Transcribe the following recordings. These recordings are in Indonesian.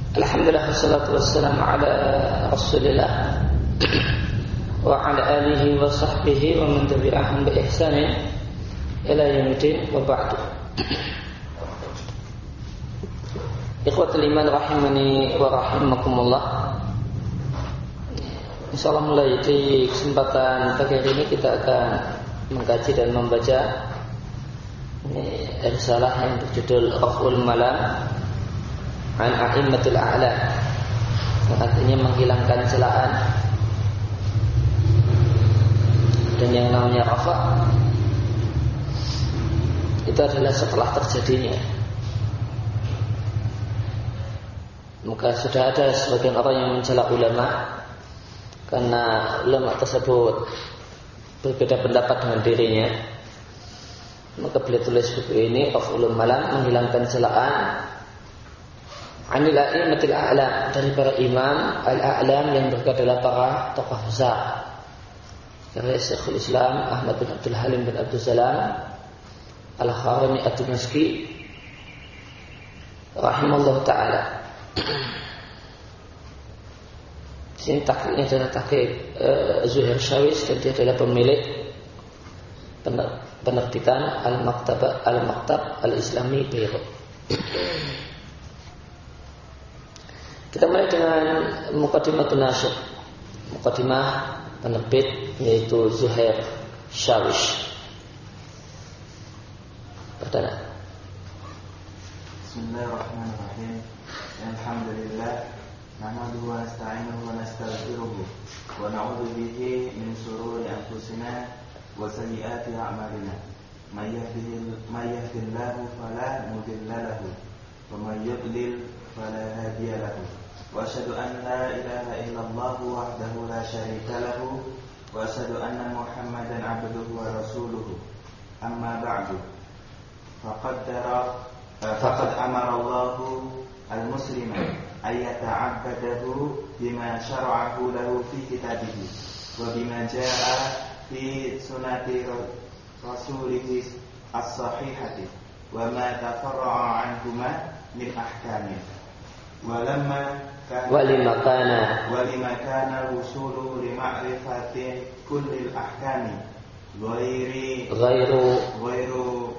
Alhamdulillah wassalatu wassalamu ala Rasulillah wa ala alihi wa sahbihi wa man tabi'ahum bi ihsanin ila yaumil wa ba'du. Ikhwatul iman rahimani wa rahimakumullah. Insyaallah mulai di kesempatan pagi hari ini kita akan mengkaji dan membaca risalah yang berjudul Raf'ul Malam an a'immatil a'lam, yang artinya menghilangkan celaan. Dan yang namanya rafa itu adalah setelah terjadinya. Maka sudah ada sebagian orang yang mencela ulama karena ulama tersebut berbeda pendapat dengan dirinya. Maka beliau tulis buku ini Raf'ul Malam, menghilangkan celaan anil a'immatil a'lam, dari para imam al-a'lam yang mereka adalah para tokoh besar. Karya Syekhul Islam Ahmad bin Abdul Halim bin Abdul Salam Al-Harami Ad-Dimashqi rahimallahu ta'ala. Sini takhiknya adalah takhik Zuhair Syawis, dan dia adalah pemilik penerbitan Al-Maktab Al-Islami Beirut. Kita mulai dengan Muqaddimatun Nasyr, Muqaddimah penerbit, yaitu Zuhair Syawis. Pertama. Bismillahirrahmanirrahim. Alhamdulillah, nahmaduhu wa nasta'inuhu wa nastaghfiruh wa na'udzu bihi min shururi anfusina wa sayyiati a'malina. May yahdihillahu fala mudilla lahu wa may yudlil fala hadiya lahu. Wa asyhadu an la ilaha illallah wahdahu la syarika lahu wa asyhadu anna Muhammadan 'abduhu wa rasuluhu. Amma ba'du. Faqad amara Allahu al-muslima ay yata'abbadahu bima syara'ahu lahu fi kitabihi wa bima jaa'a fi sunnati rasulihi as-sahihati wa ma tafarra'a anhuma min ahkamin. Walima kana al-wusulu li ma'rifati kulli al-ahkami ghairu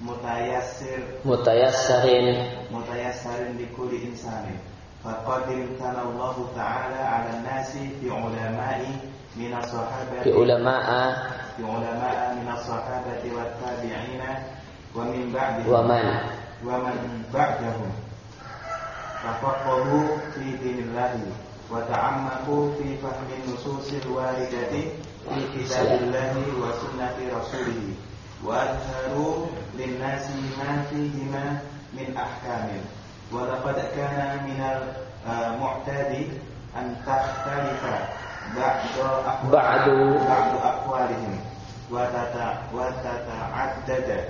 mutayassarin li kulli insanin. Faqad imtana Allah ta'ala 'ala an-nasi bi ulama'i min as-sahabati min as-sahabati wat tabi'ina wa min ba'dihim wa man ba'dahum. Tafaqahu fi dinillahi wa ta'ammaku fi fahmi nususil waridati fi kitabillahi wa sunnati rasulih wa adharu linnasi ma fihima min ahkamin. Wa laqad kana minal mu'tadi an takhtalifa ba'du aqwalihim wa tata'addada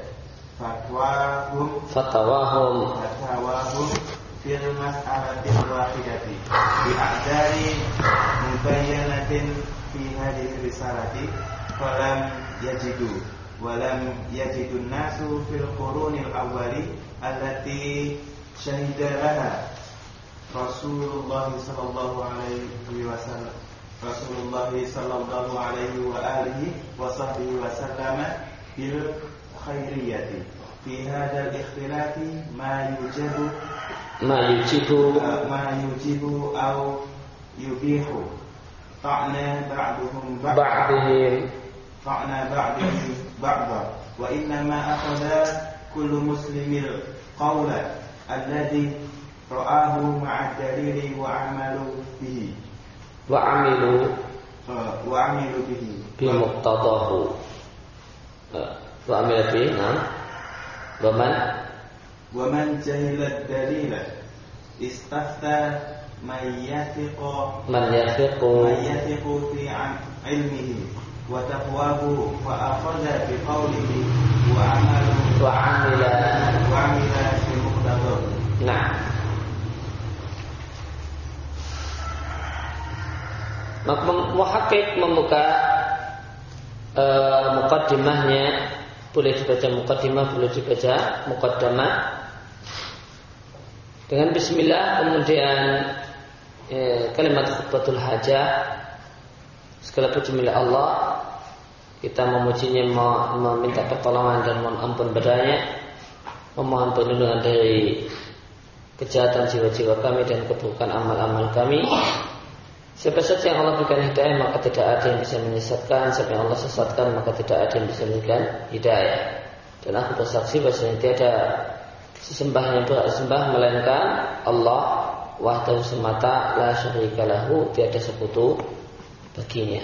fatawahum fil mas'alatil wahidati bi a'dari mubayyanatin fi hadhihi risalati falam yajidun nasu fil qurunil awwali allati syahida laha Rasulullah sallallahu alaihi wa alihi wa sahbihi wa sallama bil khairiyati fi hadzal ikhtilati ma yujibu au yubihu ta'na ba'duhum ba'dihim ba'da wa inna ma akhadha kullu muslimil qawla alladhi ra'ahu ma'a dalili wa amilu bihi bi muqtadahu wa amilu bihi wa man jahila dalila istafta man yathiqu fi ilmihi wa taqwahu fa akhadha bi qawlihi wa amila bi muqtadahu. Nah, maka muhakkik membuka muqaddimahnya. Boleh dibaca muqaddimah, boleh dibaca muqaddamah. Dengan bismillah kemudian kalimat khutbatul hajah, segala puji milik Allah, kita memujinya, meminta pertolongan dan mohon ampun padanya, memohon perlindungan dari kejahatan jiwa-jiwa kami dan keburukan amal-amal kami. Siapa saja yang Allah berikan hidayah maka tidak ada yang bisa menyesatkan, siapa yang Allah sesatkan maka tidak ada yang bisa memberikan hidayah. Dan aku bersaksi bahwasanya tiada sesembahan yang berhak disembah melainkan Allah wahdahu semata, la syarika lahu, tiada sekutu baginya.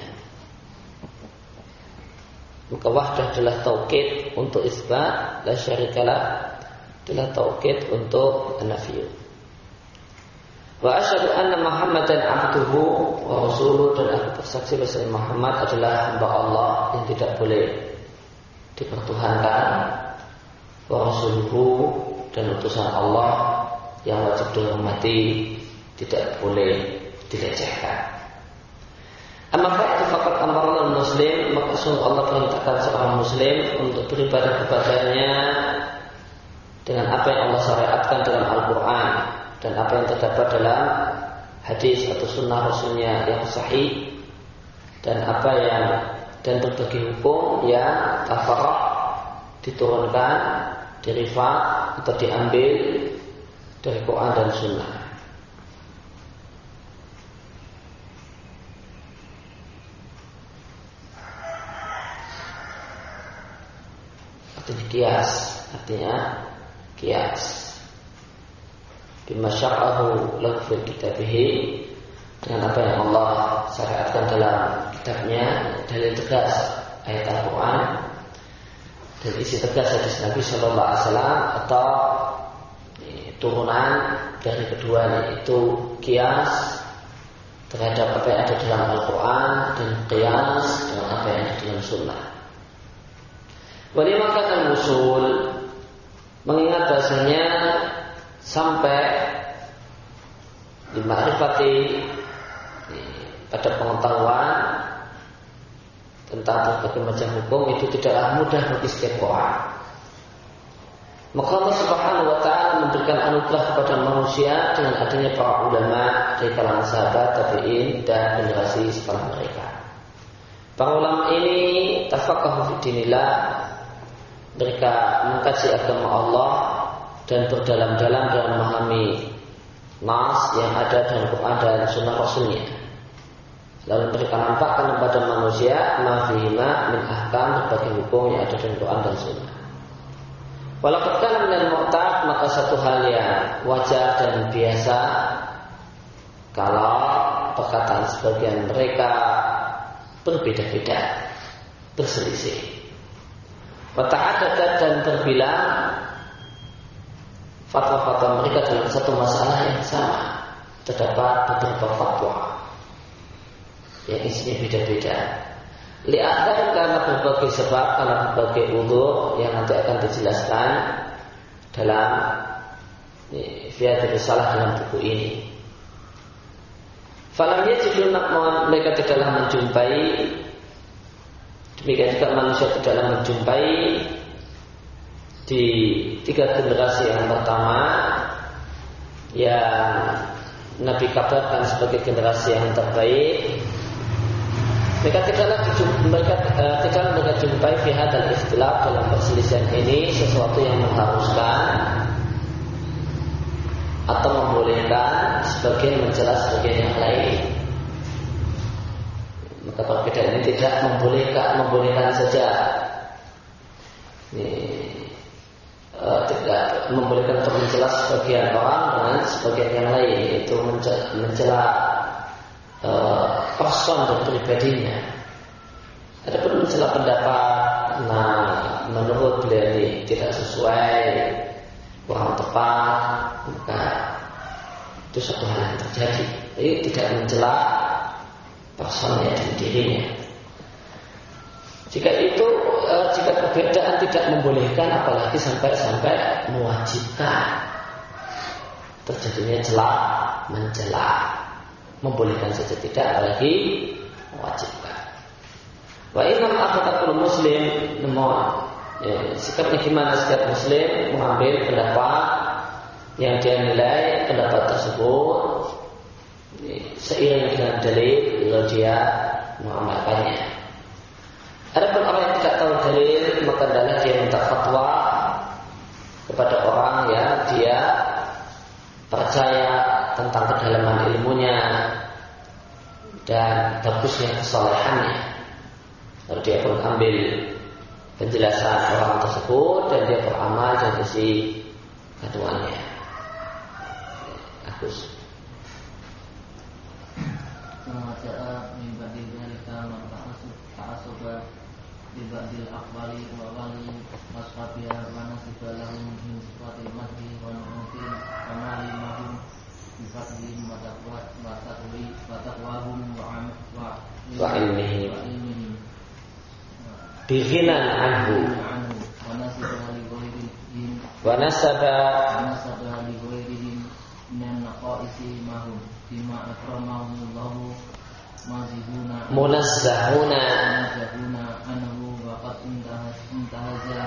Maka wahdah adalah taukid untuk isbat, la syarikalah adalah taukid untuk nafiyu. Wa asyhadu anna Muhammadan abduhu wa rasuluhu, dan aku bersaksi bahwa Muhammad adalah hamba Allah yang tidak boleh dipertuhankan, wa rasuluhu, dan utusan Allah yang wajib dihormati, tidak boleh dilecehkan. Amma ba'du faqad amarna muslim, maka sungguh Allah perintahkan seorang muslim untuk beribadah kepadanya dengan apa yang Allah syariatkan dalam Al-Quran dan apa yang terdapat dalam hadis atau sunnah Rasulnya yang sahih, dan apa yang dan berbagai hukum yang tafarraq diturunkan, derivat atau diambil dari Quran dan Sunnah. Artinya kias. Bima syara'ahu lahu fil kitabihi, dengan apa yang Allah syariatkan dalam kitabnya, dalil tegas ayat Al-Quran dan isi tegas hadis Nabi Sallallahu Alaihi Wasallam, atau turunan dari keduanya, itu kias terhadap apa yang ada dalam Al-Quran dan kias dengan apa yang ada dalam Sunnah. Walimakatan usul, mengingat bahasanya sampai dima'rifati, pada pengetahuan tentang berbagai macam hukum itu tidaklah mudah bagi setiap orang. Maka Allah Subhanahu wa ta'ala memberikan anugerah kepada manusia dengan adanya para ulama dari kalangan sahabat, tabi'in, dan generasi setelah mereka. Para ulama ini tafaqahu fi dinillah, mereka mengkaji agama Allah dan berdalam-dalam dalam memahami nas yang ada dalam Quran dan Sunnah Rasulnya. Lalu mereka nampakkan kepada manusia mafihima min ahkam, berbagai hukum yang ada dalam Quran dan Sunnah. Walaupun kana minal mu'tad, maka satu hal yang wajar dan biasa kalau perkataan sebagian mereka berbeda-beda, berselisih. Wata'adadat, dan terbilang fatwa-fatwa mereka dalam satu masalah yang sama. Terdapat beberapa fatwa yang isinya beda-beda. Li'adhan, karena berbagai sebab, karena berbagai udzur yang nanti akan dijelaskan dalam Fiyatul Risalah dalam buku ini. Falam yajidun, mereka tidaklah menjumpai, demikian juga manusia tidaklah menjumpai di 3 generasi yang pertama yang Nabi kabarkan sebagai generasi yang terbaik. Mereka tidaklah jumpai fi hadzal ikhtilaf, dalam perselisihan ini sesuatu yang mengharuskan atau membolehkan sebagian mencela sebagian yang lain. Maka perbedaan ini tidak membolehkan saja, tidak membolehkan untuk mencela sebagian orang dengan sebagian yang lain, yaitu mencela person dan pribadinya. Adapun mencela pendapat, menurut beliau ini tidak sesuai, kurang tepat, maka itu satu hal yang terjadi. Jadi tidak mencela personnya dan dirinya. Jika perbedaan tidak membolehkan, apalagi sampai mewajibkan terjadinya mencela. Membolehkan saja tidak, apalagi mewajibkan. Wa inam akhtatul muslim, namun sikapnya gimana setiap muslim mengambil pendapat yang dia nilai pendapat tersebut seiring dengan dalil lalu dia mengamalkannya. Adapun orang yang tidak tahu dalil, maka adalah dia minta fatwa kepada orang yang dia percaya tentang kedalaman ilmunya dan bagusnya kesolehannya. Lalu dia pun ambil penjelasan orang tersebut dan dia beramal dari sisi keduanya. Agus. Semacam mimpi dalika ta'asuba dibadil akwali wa wali ashabiyah wa nasibalahum min sifatil madhi wa nu'utin wa malimahum bifadlihim wa taqwahum wa ilmihim bighinan anhu wa nasaba li ghairihim min naqaisi mahum bima akramahumullahu munazzahuna anhu wa qad intahaza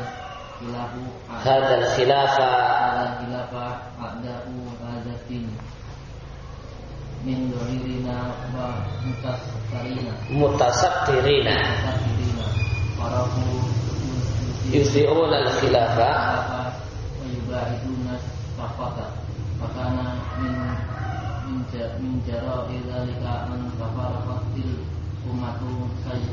hadal khilafa a'da'u hadatin min dhuririna wa mutasaktirina farahu yusbi'una al-khilafa wa yubahiduna faqata fakana min jara'i dzalika an tafarraqatil ummatu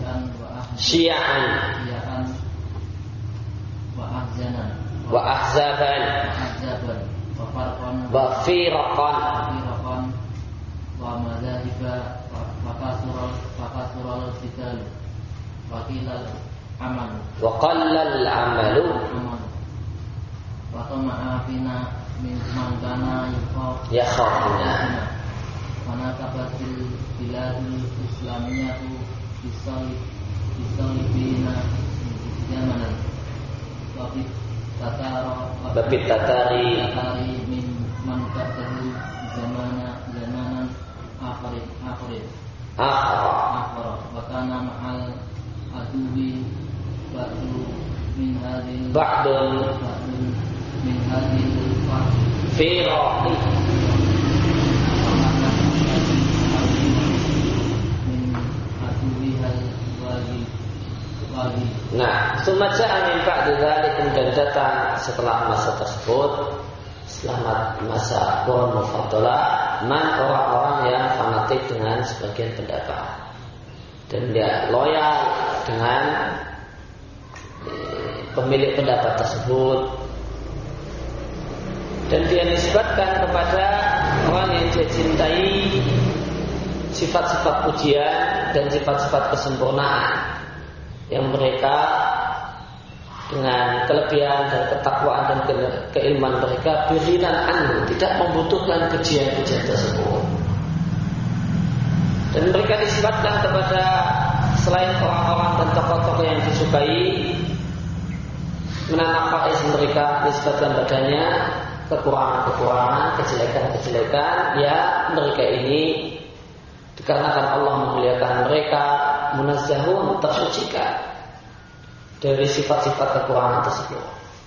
syi'an wa ahzanan wa ahzaban wa farqan wa firaqan wa madhahiba fakasural bidal wa qilal amal wa qallal amalu wa tama'afina min mangkana yakhafuna wa nakabatil biladul islamiyatu bisalibina zamanan babit tatari min mankatahu zamanan akhirin wa kana ma'al adubi ba'dun min hadhil firaqi min adubi wali. Nah, sumaja'a min ba'di dzalik, kemudian datang setelah masa tersebut, setelah masa qurun mufaddalah, orang-orang yang fanatik dengan sebagian pendapat dan dia loyal dengan pemilik pendapat tersebut, dan dia nisbatkan kepada orang yang dia cintai sifat-sifat pujian dan sifat-sifat kesempurnaan yang mereka dengan kelebihan dan ketakwaan dan keilmuan mereka berinan anhu, tidak membutuhkan pujian-pujian tersebut, dan mereka disebutkan kepada selain orang-orang dan tokoh-tokoh yang disukai, menanamkan mereka disebutkan padanya kekurangan-kekurangan, kejelekan-kejelekan, ya mereka ini dikarenakan Allah memuliakan mereka, munazzahun, tersucikan dari sifat-sifat kekurangan tersebut.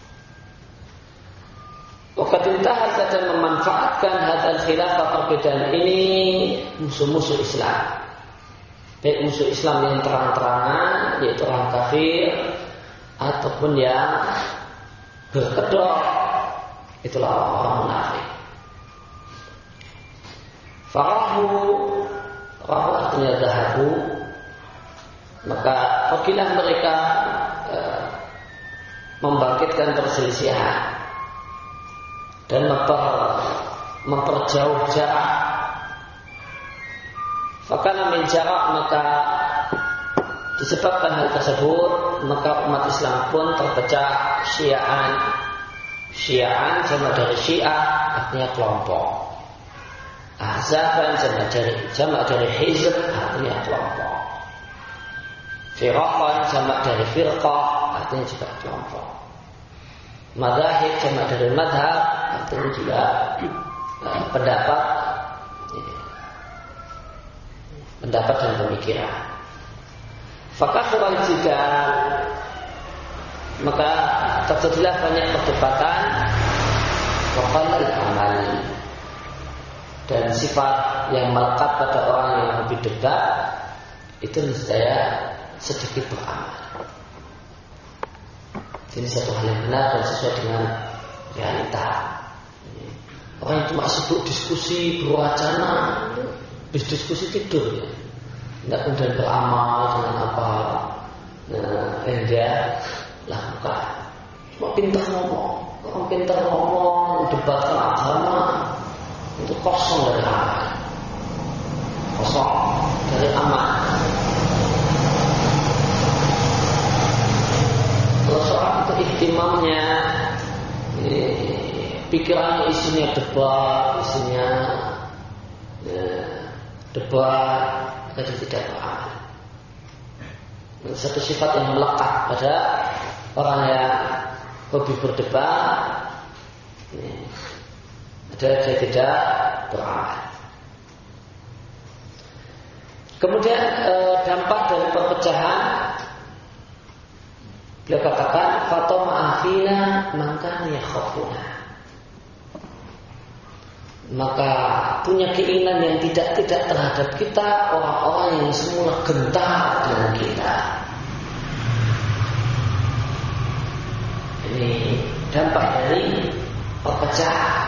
Waktu intahar saja memanfaatkan hadal khilafah, perbedaan ini musuh-musuh Islam, baik musuh Islam yang terang-terangan yaitu orang kafir ataupun yang berkedok, itulah orang munafik. Farahu artinya zahabu, maka pergilah mereka membangkitkan perselisihan dan memperjauh jarak. Fakana min jarak, maka disebabkan hal tersebut, maka umat Islam pun terpecah syi'an. Syi'an jamak dari syiah, artinya kelompok. Ahzaban jamak dari hizb, artinya kelompok. Firaqan jamak dari firqah, artinya juga kelompok. Madzahib jamak dari madhab, artinya juga pendapat dan pemikiran. Fakathural jidal, maka terjadilah banyak perdebatan. Wa qallal amal, dan sifat yang melekat pada orang yang lebih dekat itu niscaya sedikit beramal. Ini satu hal yang benar dan sesuai dengan realita. Orang yang cuma sibuk diskusi, berwacana, habis diskusi tidur ya. Tidak kemudian beramal dengan apa yang dia lakukan. Cuma pintar ngomong. Orang pintar ngomong, debatkan agama, itu kosong dari amal. Kosong dari amal. Kalau seorang itu ihtimamnya, pikirannya isinya debat, maka dia tidak beramal. Satu sifat yang melekat pada orang yang hobi berdebat, dia tidak beramal. Kemudian dampak dari perpecahan, beliau katakan fatoma afina maka yakhafuna, maka punya keinginan yang tidak terhadap kita orang-orang yang semula gentar dengan kita. Ini dampak dari perpecahan.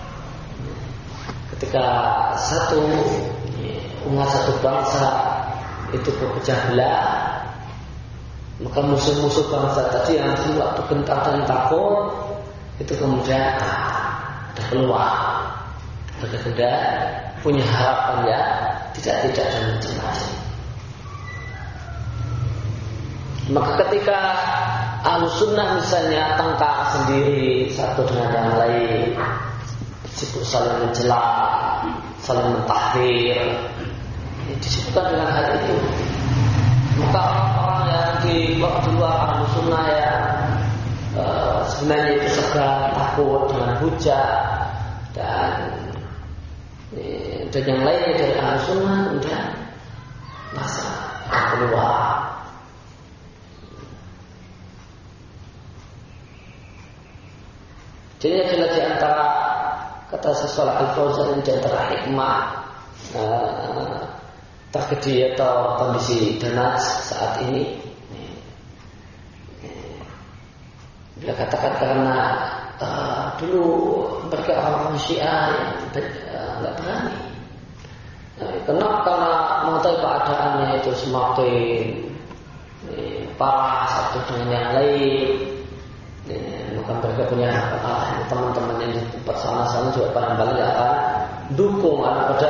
Ketika satu umat, satu bangsa itu berpecah belah, maka musuh-musuh bangsa tadi yang semula gentar dan takut itu kemudian ada keluar. Mereka punya harapan ya tidak dan macam-macam. Maka ketika Ahlussunnah misalnya tengkar sendiri satu dengan yang lain, sibuk saling mencela, saling mentahdir, disebutkan dengan hal itu. Maka orang-orang yang di luar Ahlussunnah yang sebenarnya itu segan, takut dengan hujah dan yang lainnya dari Ahlussunnah kemudian masa keluar. Jadi adalah di antara kata Syaikh Al-Fauzan di antara hikmah tragedi atau kondisi Danas saat ini. Bila katakan karena dulu mereka orang Syiah yang nggak berani. Karena mengetahui keadaannya itu semakin parah satu dengan yang lain. Maka mereka punya teman-teman yang di tempat sana juga barangkali akan dukung pada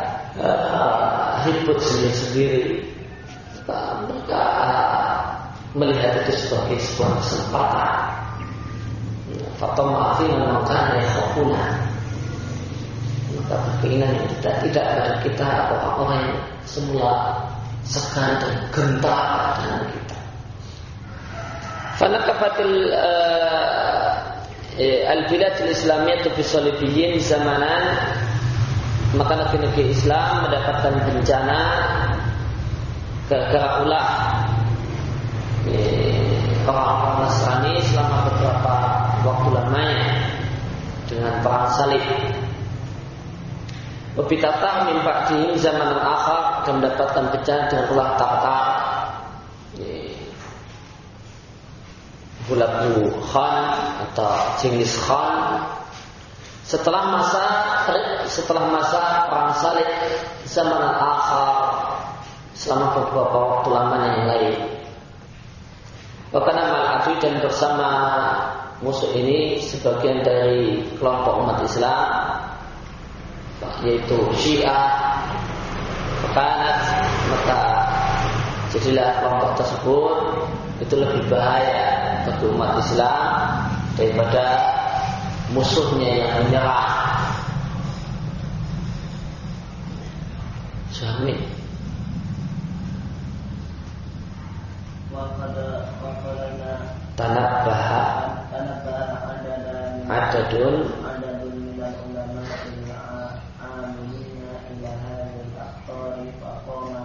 ribut sendiri-sendiri. Mereka melihat itu sebagai sebuah kesempatan. Fatoma afina maka yakhafuna, maka keinginan yang tidak pada kita orang-orang yang semula segan dan gentar dengan kita. Fanakafatil al-biladul islamiyah bisalibiyyin zamanan, maka negeri-negeri Islam mendapatkan bencana gara-gara ulah orang-orang Nasrani selama beberapa waktu lamanya dengan perang salib. Wabitatah min ba'dihim zaman akhir, dan mendapatkan bencana dengan ulah Tatar, Hulagu Khan atau Genghis Khan setelah masa perang salib zaman akhir selama beberapa waktu lamanya yang lain. Bahkan al-Adu dan bersama musuh ini sebagian dari kelompok umat Islam, yaitu Syiah, maka jadilah kelompok tersebut itu lebih bahaya bagi umat Islam daripada musuhnya yang menyerah. Jamin. Tanabbaha adadun minal ulama amilina ila hadhil aqtari faqama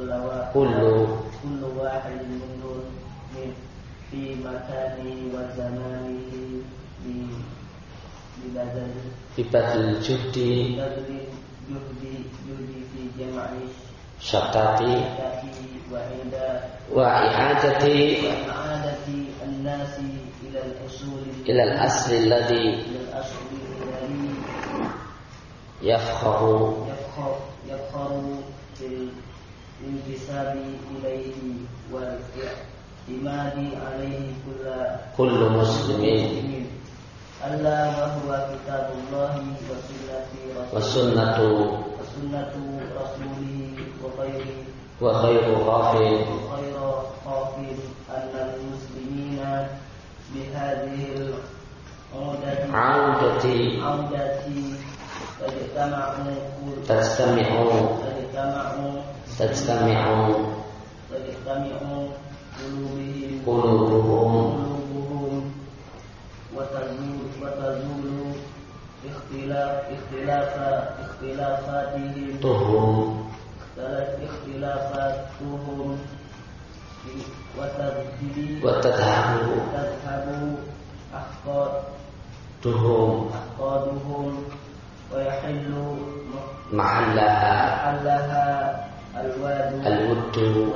kullu wahidin minhum fi makani wa zamanihi bi badal judi juhdi fi jam'i syatati wa wa i'adati an-nasi ila al-asli alladhi yafkharu fil intisabi ilayhi wal i'timadi alayhi kullu muslimin Allah wa huwa kitabullahi wa sunnatu rasulihi wa khairu ghafir anna al-muslimina bihadhihi al-'audati tajtami'u qulubuhum wa tazulu ikhtilafatihim wa tadhhabu ahqaduhum wa yahillu mahallaha al-wuddu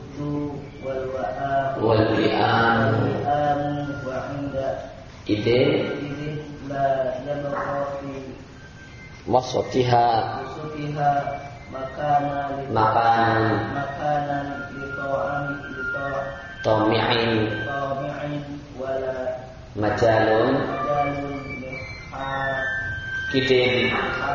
wal-wi'am wa 'inda idin la yabqa fi wasatiha makanan li ta'ami'in wala majalun kidin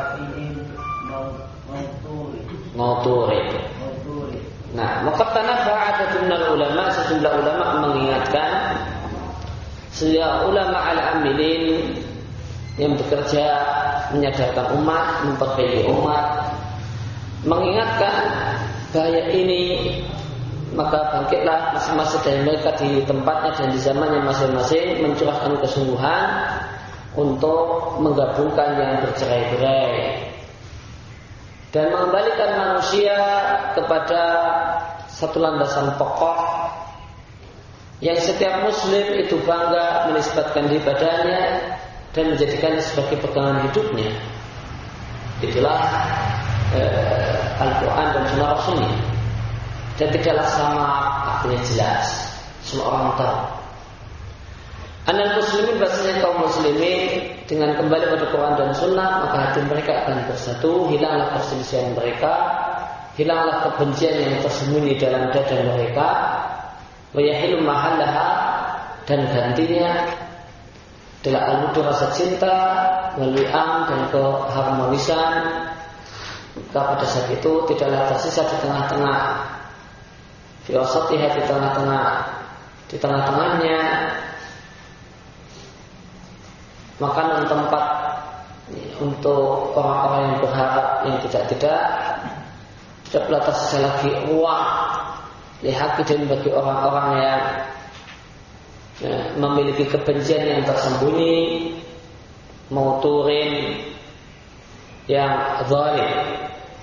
mauturi. Nah, muqattana ba'adatun ulama, sejumlah ulama mengingatkan sejumlah ulama al-amilin yang bekerja menyadarkan umat, memperbaiki umat, mengingatkan bahaya ini, maka bangkitlah masing-masing dari mereka di tempatnya dan di zamannya masing-masing mencurahkan kesungguhan untuk menggabungkan yang bercerai-berai dan mengembalikan manusia kepada satu landasan pokok yang setiap muslim itu bangga menisbatkan diri padanya dan menjadikannya sebagai pegangan hidupnya. Itulah Al-Quran dan Sunnah Rasulnya. Dan tidaklah sama artinya jelas, semua orang tahu. Anal muslimin, bahasanya kaum muslimin dengan kembali pada Quran dan Sunnah, maka hati mereka akan bersatu, hilanglah perselisihan mereka, hilanglah kebencian yang tersembunyi dalam dada mereka, wa yahilu mahallaha, dan gantinya adalah al-wudu, rasa cinta, wal-wi'am, dan keharmonisan. Maka pada saat itu tidaklah tersisa di tengah-tengah, fi wasatiha, di tengah-tengahnya makanan tempat untuk orang-orang yang berharap, yang tidak pula tersisa lagi ruang lihaqidin bagi orang-orang yang memiliki kebencian yang tersembunyi, mauturin yang zalim.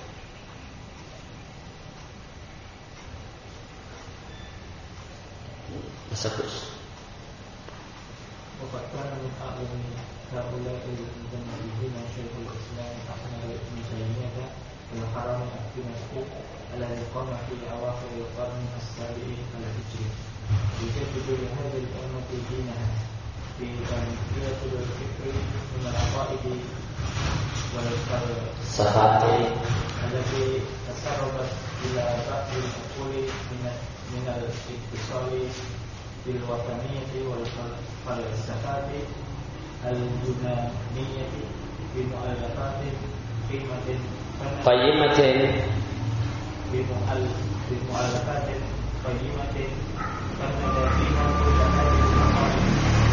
Bagus. وقد من أعظم هؤلاء المجمعين شيخ الإسلام أحمد بن تيمية الحرم الدمشقي الذي قام في أواخر القرن السابع الهجري يجدد لهذه الأمة دينها في تنقية الفكر من العقائد والفلسفات التي تسربت إلى بعض العقول من الاتصال بالوطنية والفلسفات اليونانية بمؤلفات قيمة بمؤلفات قيمة فند فيها كل هذه المقاصد.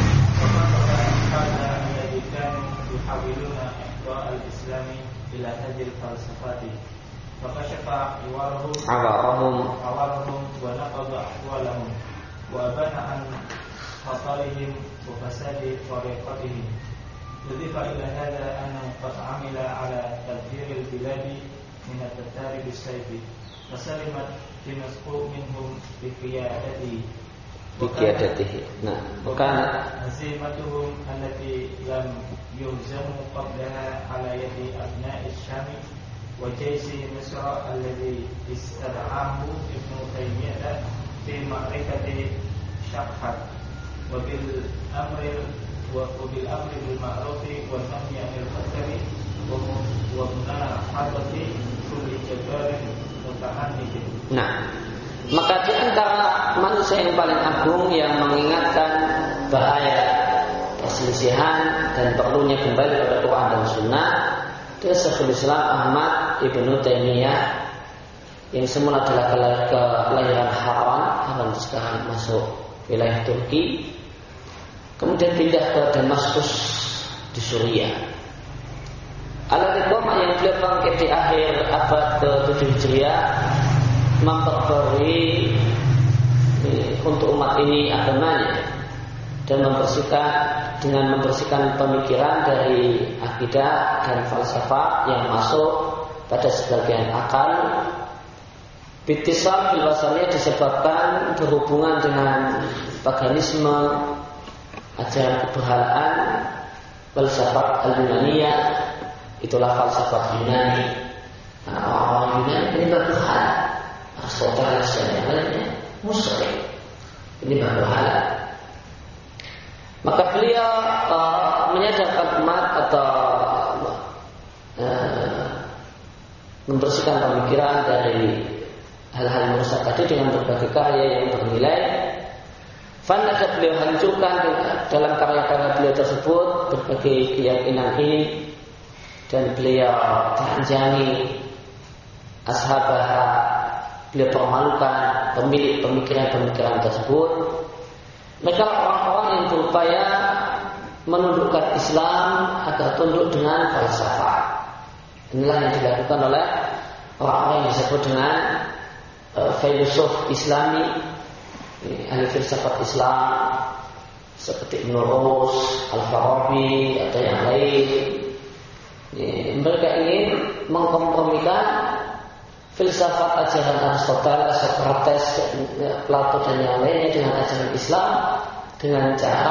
هذا الذي كانوا يحاولون إحضاء الإسلام إلى هذه الفلسفات فكشف عوارهم ونقض أحوالهم وأبان عن خطرهم وفساد طريقتهم. أضيف إلى هذا أنه قد عمل على تدبير البلاد من التتار بالسيف فسلمت دمشق منهم بقيادته. وكانت هزيمتهم التي لم يهزموا قبلها على يد أبناء الشام وجيش مصر الذي استدعاه ابن تيمية في معرفة شقة وبالأمر بالمعروف والنهي عن المنكر ومناهضة كل جبار متعنت. Nah, maka di antara manusia yang paling agung yang mengingatkan bahaya perselisihan dan perlunya kembali pada Quran dan Sunnah, dia Syekhul Islam Ahmad Ibnu Taimiyah yang semula adalah kelahiran Haran sekarang masuk wilayah Turki, kemudian pindah ke Damaskus di Suriah. Al-Iqamah yang beliau bangkit di akhir abad ke-7 Hijriah memperbarui untuk umat ini agamanya dan membersihkan pemikiran dari akidah dan falsafah yang masuk pada sebagian akal. Bittisal bil wasaliyah disebabkan berhubungan dengan paganisme, ajaran keberhalaan, falsafah al-Yunaniyah, itulah falsafah Yunani. Orang Yunani ini berhala, Aristoteles dan yang lainnya musyrik, ini berhala. Maka beliau menyadarkan umat atau membersihkan pemikiran dari hal-hal yang merusak tadi dengan berbagai karya yang bernilai. Fanada beliau hancurkan dalam karya-karya beliau tersebut berbagai keyakinan ini, dan beliau telanjangi ashabah, beliau permalukan pemilik pemikiran-pemikiran tersebut. Mereka orang-orang yang berupaya menundukkan Islam agar tunduk dengan falsafah. Inilah yang dilakukan oleh orang-orang yang disebut dengan filosof Islami, ahli filsafat Islam seperti Ibn Rus, Al-Farabi atau yang lain. Mereka ingin mengkompromikan filsafat ajaran Aristoteles, Socrates, Plato dan yang lainnya dengan ajaran Islam dengan cara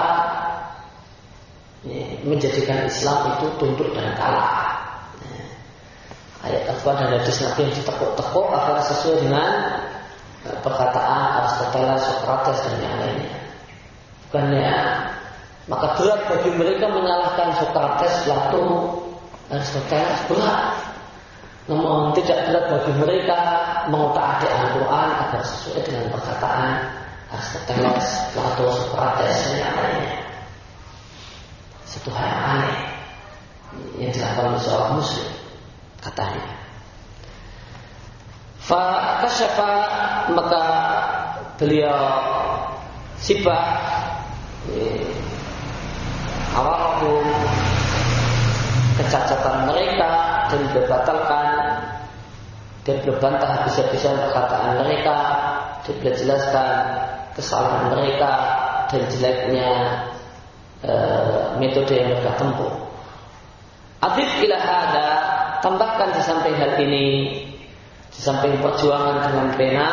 menjadikan Islam itu tunduk dan kalah. Ayat Al-Quran dan hadis Nabi yang ditekuk-tekuk agar sesuai dengan perkataan Aristoteles, Socrates dan yang lainnya. Bukannya maka berat bagi mereka menyalahkan Socrates, Plato, Aristoteles, berat. Namun tidak berat bagi mereka mengutak-atik Al-Quran agar sesuai dengan perkataan Aristoteles, Plato, Socrates dan yang lainnya. Satu hal yang aneh yang dilakukan oleh seorang Muslim, katanya. Fakasyafa, maka beliau sibah awalahum kecacatan mereka dan dibatalkan dan berbantah habis-habisan perkataan mereka, dan jelaskan kesalahan mereka dan jeleknya metode yang mereka tempuh. Adib ila hada, tambahkan di samping hal ini, di samping perjuangan dengan pena,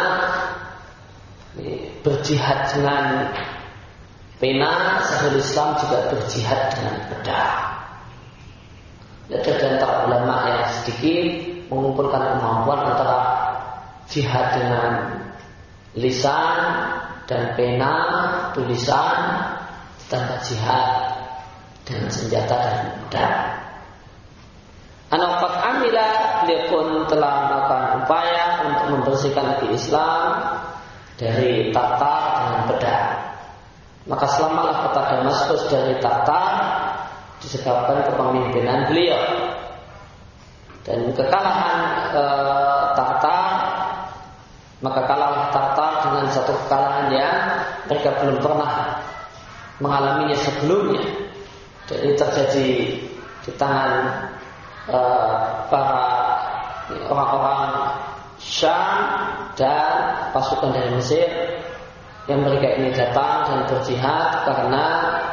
berjihad dengan pena, Syekhul Islam juga berjihad dengan pedang. Ada di antara ulama yang sedikit mengumpulkan kemampuan antara jihad dengan lisan dan pena, tulisan, ditambah jihad dengan senjata dan pedang. Anafat amila, dia pun telah melakukan upaya untuk membersihkan negeri Islam dari Tatar dengan pedang. Maka selamalah kota Damaskus dari Tatar disebabkan kepemimpinan beliau, dan kekalahan Tatar, maka kalahlah Tatar dengan satu kekalahan yang mereka belum pernah mengalaminya sebelumnya. Dan ini terjadi di tangan para orang-orang Syam dan pasukan dari Mesir, yang mereka ini datang dan berjihad karena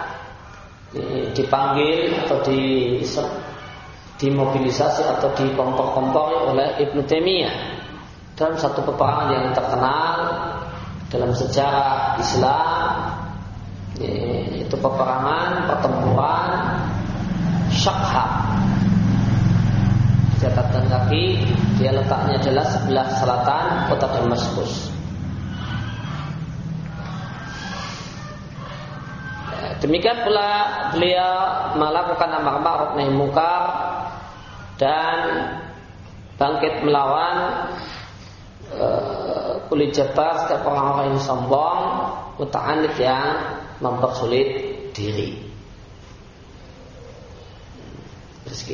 dipanggil atau dimobilisasi atau dikompor-kompori oleh Ibnu Taimiyah dalam satu peperangan yang terkenal dalam sejarah Islam, itu pertempuran Syaqqa. Dikatakan kaki, dia letaknya adalah sebelah selatan kota Damaskus. Demikian pula beliau melakukan amar ma'ruf nahi munkar dan bangkit melawan kulit jabbar, setiap orang-orang yang sombong, muta'anid yang mempersulit diri. Rezeki.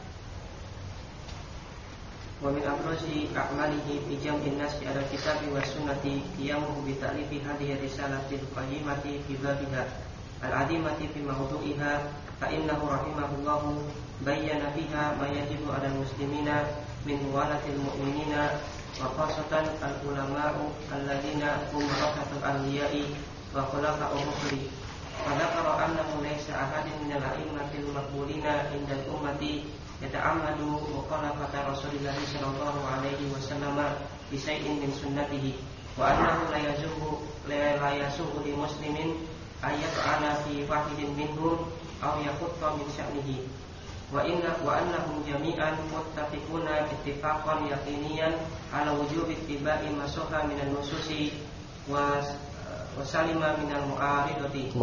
Wa min abrazi a'malihi fi jam'in nasi ala kitabi wa sunnati qiyamuhu bi ta'lifi hadhihi risalatil qayyimati fi babiha al-'azimati fi mawdu'iha fa innahu rahimahullahu bayyana fiha ma yajibu 'ala al-muslimina min walatil mu'minina wa khasatan al-ulama'u alladziina hum warasatul anbiya'i wa khulafa'ur rusuli. Wa dzakara annahu laysa ahadun min al-a'immatil maqbulina indal ummati yata'ammadu mukhalafata Rasulillah sallallahu alaihi wasallam bi shay'in min sunnatihi wa annahu la yasuhu li muslimin ayat'ala fi wahidin minhum aw yakhutta min sya'nihi wa annahum jami'an muttafiquna ittifaqan yaqiniyan ala wujubi ittiba'i ma sahha min an-nususi wa salima min al-mu'aradati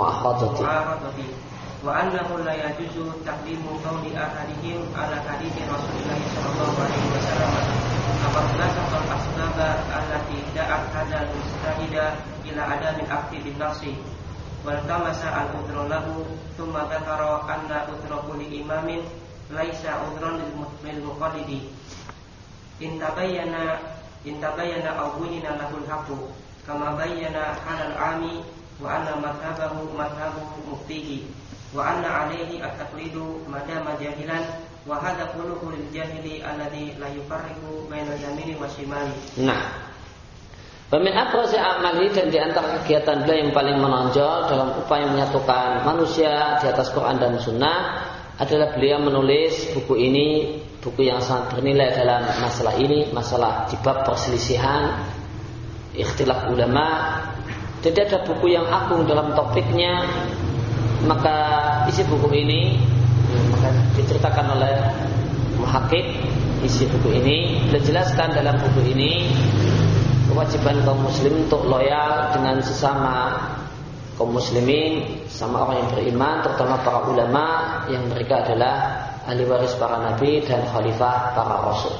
wa annahu la yajuzu taqdimu qawli ahadihim ala hadithi Rasulillah sallallahu alaihi wasallam apabila saqal asbaba allati da'at hadal mustahida ila adamil aqdi bin nafsi wal tamasa al-udra lahu thumma dzakara anna udra kulli imamin laisa udran lil muqallidi in tabayyana aw bunina lahul haqqu kama bayyana halal ami wa anna madhhabahu muftihi wa anna alaihi at-taqlidu madama jahilan wa hadha quluhu lil jahili alladhi la yufarriqu bainal yamini wasyimali. Nah, Wamin abrazi amali, dan di antara kegiatan beliau yang paling menonjol dalam upaya menyatukan manusia di atas Quran dan Sunnah adalah beliau menulis buku ini, buku yang sangat bernilai dalam masalah ini, masalah di bab perselisihan, ikhtilaf ulama. Jadi ada buku yang agung dalam topiknya, maka isi buku ini maka diceritakan oleh muhakkik. Isi buku ini dijelaskan dalam buku ini kewajiban kaum muslim untuk loyal dengan sesama kaum muslimin, sama orang yang beriman, terutama para ulama yang mereka adalah ahli waris para nabi dan khalifah para rasul.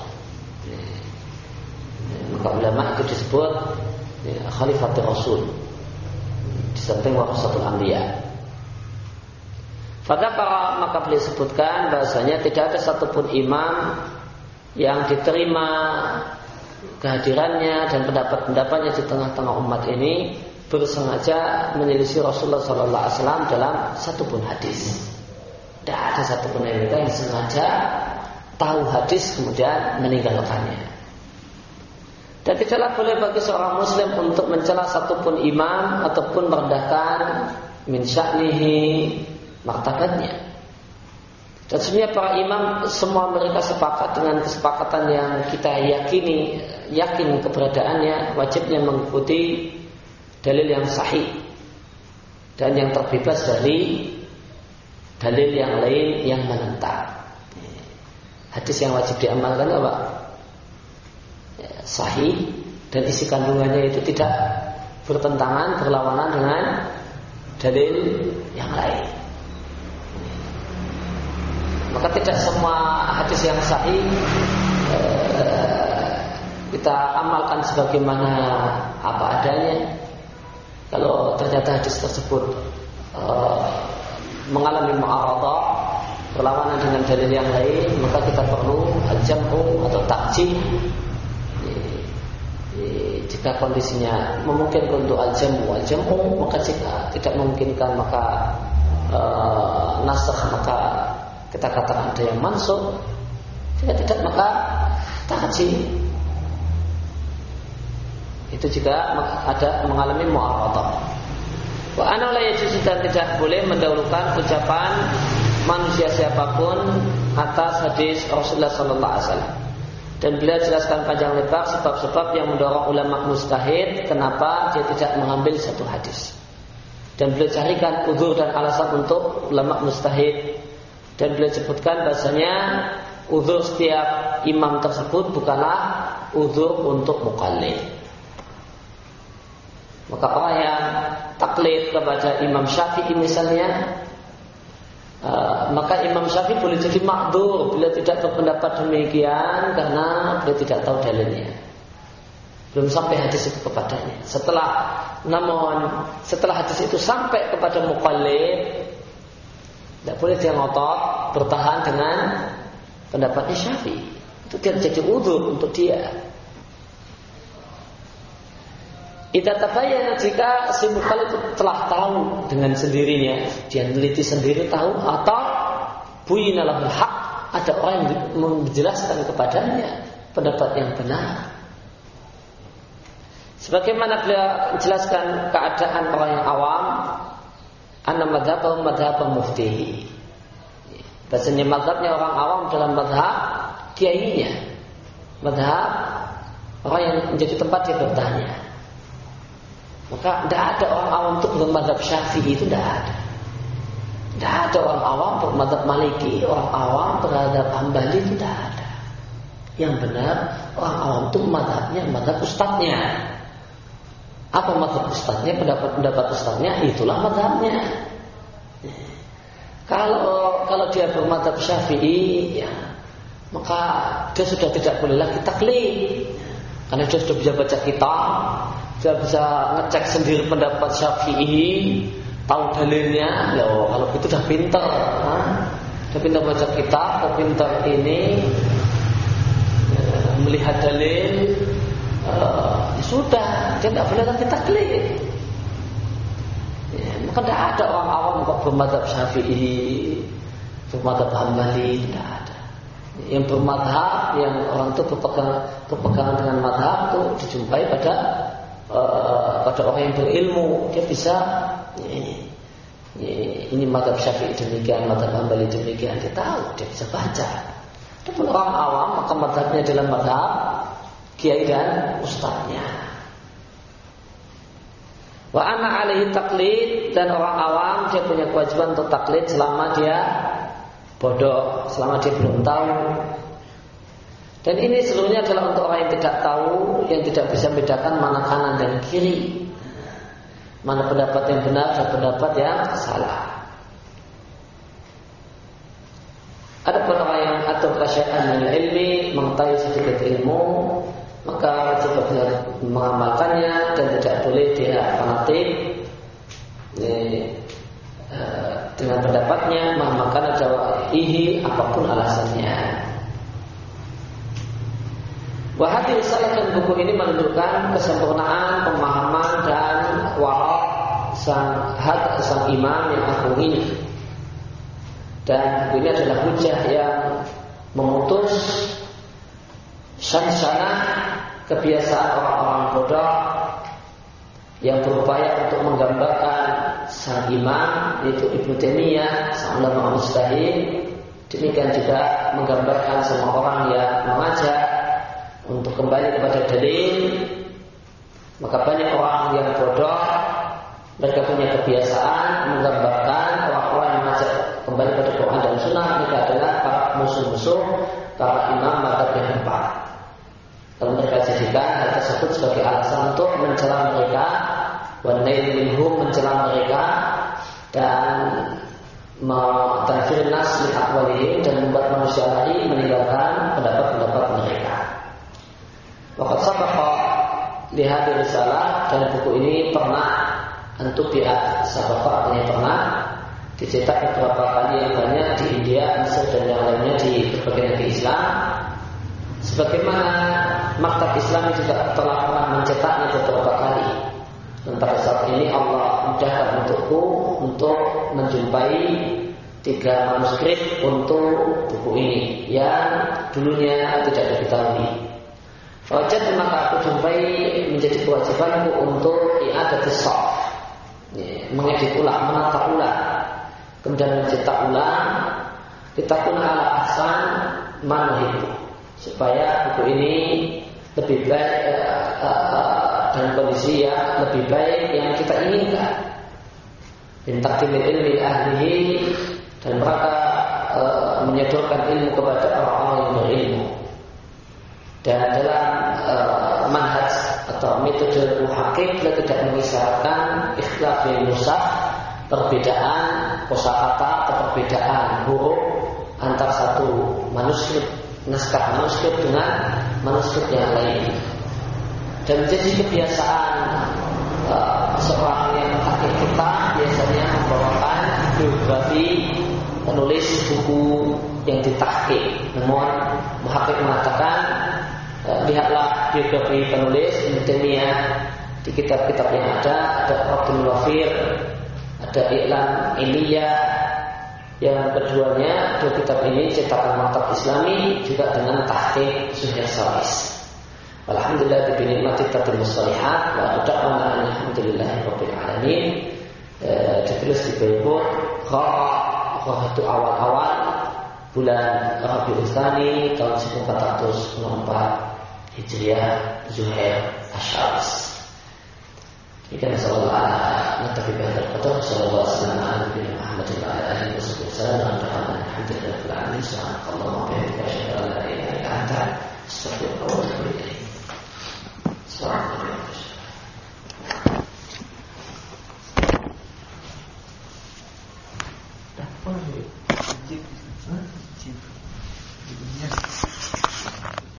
Maka ulama itu disebut khalifatul rasul, di samping warasatul anbiya. Maka beliau sebutkan bahasanya tidak ada satupun imam yang diterima kehadirannya dan pendapat-pendapatnya di tengah-tengah umat ini bersengaja menyelisih Rasulullah SAW dalam satupun hadis. Tidak ada satupun dari mereka yang sengaja tahu hadis kemudian meninggalkannya. Dan tidaklah boleh bagi seorang muslim untuk mencela satupun imam ataupun merendahkan min sya'nihi, martabatnya. Dan sebenarnya para imam semua mereka sepakat dengan kesepakatan yang kita yakin keberadaannya, wajibnya mengikuti dalil yang sahih dan yang terbebas dari dalil yang lain yang menentang. Hadis yang wajib diamalkan apa? Sahih dan isi kandungannya itu tidak bertentangan, berlawanan dengan dalil yang lain. Maka tidak semua hadis yang sahih kita amalkan sebagaimana apa adanya. Kalau ternyata hadis tersebut mengalami mu'aradah, berlawanan dengan dalil yang lain, maka kita perlu al-jam'u atau takjim. Jika kondisinya memungkinkan untuk al-jam'u, maka jika tidak memungkinkan maka nasakh, maka kita katakan ada yang mansukh. Jika tidak maka takjim. Itu jika ada mengalami mu'aradah. Wa ana la yajuzu, dan tidak boleh mendahulukan ucapan manusia siapapun atas hadis Rasulullah sallallahu alaihi wasallam. Dan beliau jelaskan panjang lebar sebab-sebab yang mendorong ulama mujtahid kenapa dia tidak mengambil satu hadis. Dan beliau carikan uzur dan alasan untuk ulama mujtahid. Dan beliau sebutkan bahasanya uzur setiap imam tersebut bukanlah uzur untuk muqallid. Maka orang yang taklid kepada Imam Syafi'i misalnya, maka Imam Syafi'i boleh jadi makdzur bila tidak berpendapat demikian karena beliau tidak tahu dalilnya, belum sampai hadis itu kepadanya. Namun setelah hadis itu sampai kepada muqallid, tidak boleh dia ngotot bertahan dengan pendapatnya Syafi'i. Itu tidak jadi uzur untuk dia. Idza tabayyana, jika si muqallid telah tahu dengan sendirinya, dia meneliti sendiri tahu, atau buyina lahul haq, ada orang yang menjelaskan kepadanya pendapat yang benar. Sebagaimana beliau menjelaskan keadaan orang yang awam, anna madhabahu madhab muftihi. Bahasanya madhabnya orang awam dalam madhab kiainya, madhab orang yang menjadi tempat dia bertanya. Maka tidak ada orang awam untuk bermadhab Syafi'i, itu tidak ada. Tidak ada orang awam bermadhab Maliki, orang awam bermadhab Hambali, itu tidak ada. Yang benar orang awam itu madhabnya madhab ustadznya. Apa madhab ustadznya? Pendapat ustadznya, itulah madhabnya. Kalau dia bermadhab Syafi'i, ya, maka dia sudah tidak boleh lagi taklid, karena dia sudah bisa baca kitab, dia bisa ngecek sendiri pendapat Syafi'i, tahu dalilnya. Ya, kalau itu udah pintar, udah pintar baca kitab, udah pintar ini melihat dalil, ya sudah, dia tidak boleh lagi taklid. Ya, maka tidak ada orang awam kok bermadhab Syafi'i, bermadhab Hambali, tidak ada. Yang bermadhab, yang orang itu berpegangan dengan madhab itu dijumpai pada orang yang berilmu. Dia bisa ini madhab Syafi'i demikian, madhab Hambali demikian, dia tahu, dia bisa baca. Adapun orang awam, maka madhabnya adalah madhab kiai dan ustadznya. Wa ana alaihi taklid, dan orang awam dia punya kewajiban untuk taklid selama dia bodoh, selama dia belum tahu. Dan ini seluruhnya adalah untuk orang yang tidak tahu, yang tidak bisa membedakan mana kanan dan kiri, mana pendapat yang benar dan pendapat yang salah. Adapun orang yang atur kasyai'an min ilmi, mengetahui sedikit ilmu, maka wajib bagi mengamalkannya dan tidak boleh dia fanatik dengan pendapatnya, mengamalkan jawaihi apapun alasannya. Wahai risalah, dan buku ini menunjukkan kesempurnaan pemahaman dan wara sang imam yang agung ini. Dan buku ini adalah hujah yang memutus sansanah kebiasaan orang-orang bodoh yang berupaya untuk menggambarkan sang imam, yaitu Ibnu Taimiyah, sang ulama mujtahid. Demikian juga menggambarkan semua orang yang mengajak untuk kembali kepada dalil. Maka banyak orang yang bodoh, mereka punya kebiasaan menggambarkan orang-orang yang mengajak kembali pada Quran dan Sunnah. Mereka adalah para musuh-musuh para imam mazhab yang empat. Kalau mereka jadikan hal tersebut sebagai alasan untuk mencela mereka, wanail minhum, mencela mereka, dan mentanfir nas min aqwalihim, dan membuat manusia lari meninggalkan pendapat-pendapat mereka. Waqad sabaqa li hadhihi risalah, dan buku ini pernah antubiat, sabaqa artinya pernah dicetak beberapa kali, yang banyak di India, Mesir, dan yang lainnya di berbagai negeri Islam. Sebagaimana Maktab Islam juga telah pernah mencetaknya beberapa kali. Dan pada saat ini Allah mudahkan untukku untuk menjumpai 3 manuskrip untuk buku ini yang dulunya tidak diketahui. Wajib, maka aku jumpai menjadi kewajibanku untuk i'adatus shaf, mengedit ulang, menata ulang, kemudian mencetak ulang, kitabun ala ahsan manhib, supaya buku ini lebih baik dan kondisi yang lebih baik yang kita inginkan. Bintaqdimil ilmi ahlihi, dan mereka menyodorkan ilmu kepada orang-orang yang berilmu. Dan dalam manhaj atau metode muhaqqiq kita tidak mengisyaratkan ikhtilaf fil nusakh, perbedaan kosakata atau perbedaan huruf antara satu manuskrip, naskah manuskrip dengan manuskrip yang lain. Dan menjadi kebiasaan seorang yang muhaqqiq kita biasanya membawakan biografi penulis buku yang ditahqiq. Namun muhaqqiq mengatakan lihatlah biografi penulis Ibnu Taimiyah di kitab-kitab yang ada Raddul Wafir, ada I'lam Iliyah, yang keduanya dua kitab ini cetakan Maktab Islami juga dengan tahqiq Zuhair Salis. Alhamdulillah bi nikmati tatimmus shalihat wa da'wana alhamdulillahirabbil alamin. Ditulis di Beirut, Qara itu awal-awal bulan Rabiul Tsani tahun 1404 Hijriah, Zuhair Asy-Syalis. Demikian sallallahu alaihi wa sallam ala nabiyina Muhammadin wa ala alihi wasallam. Alhamdulillahirabbil alamin. Subhanakallahumma wa bihamdika asyhadu an la ilaha illa anta astaghfiruka wa atubu ilaik.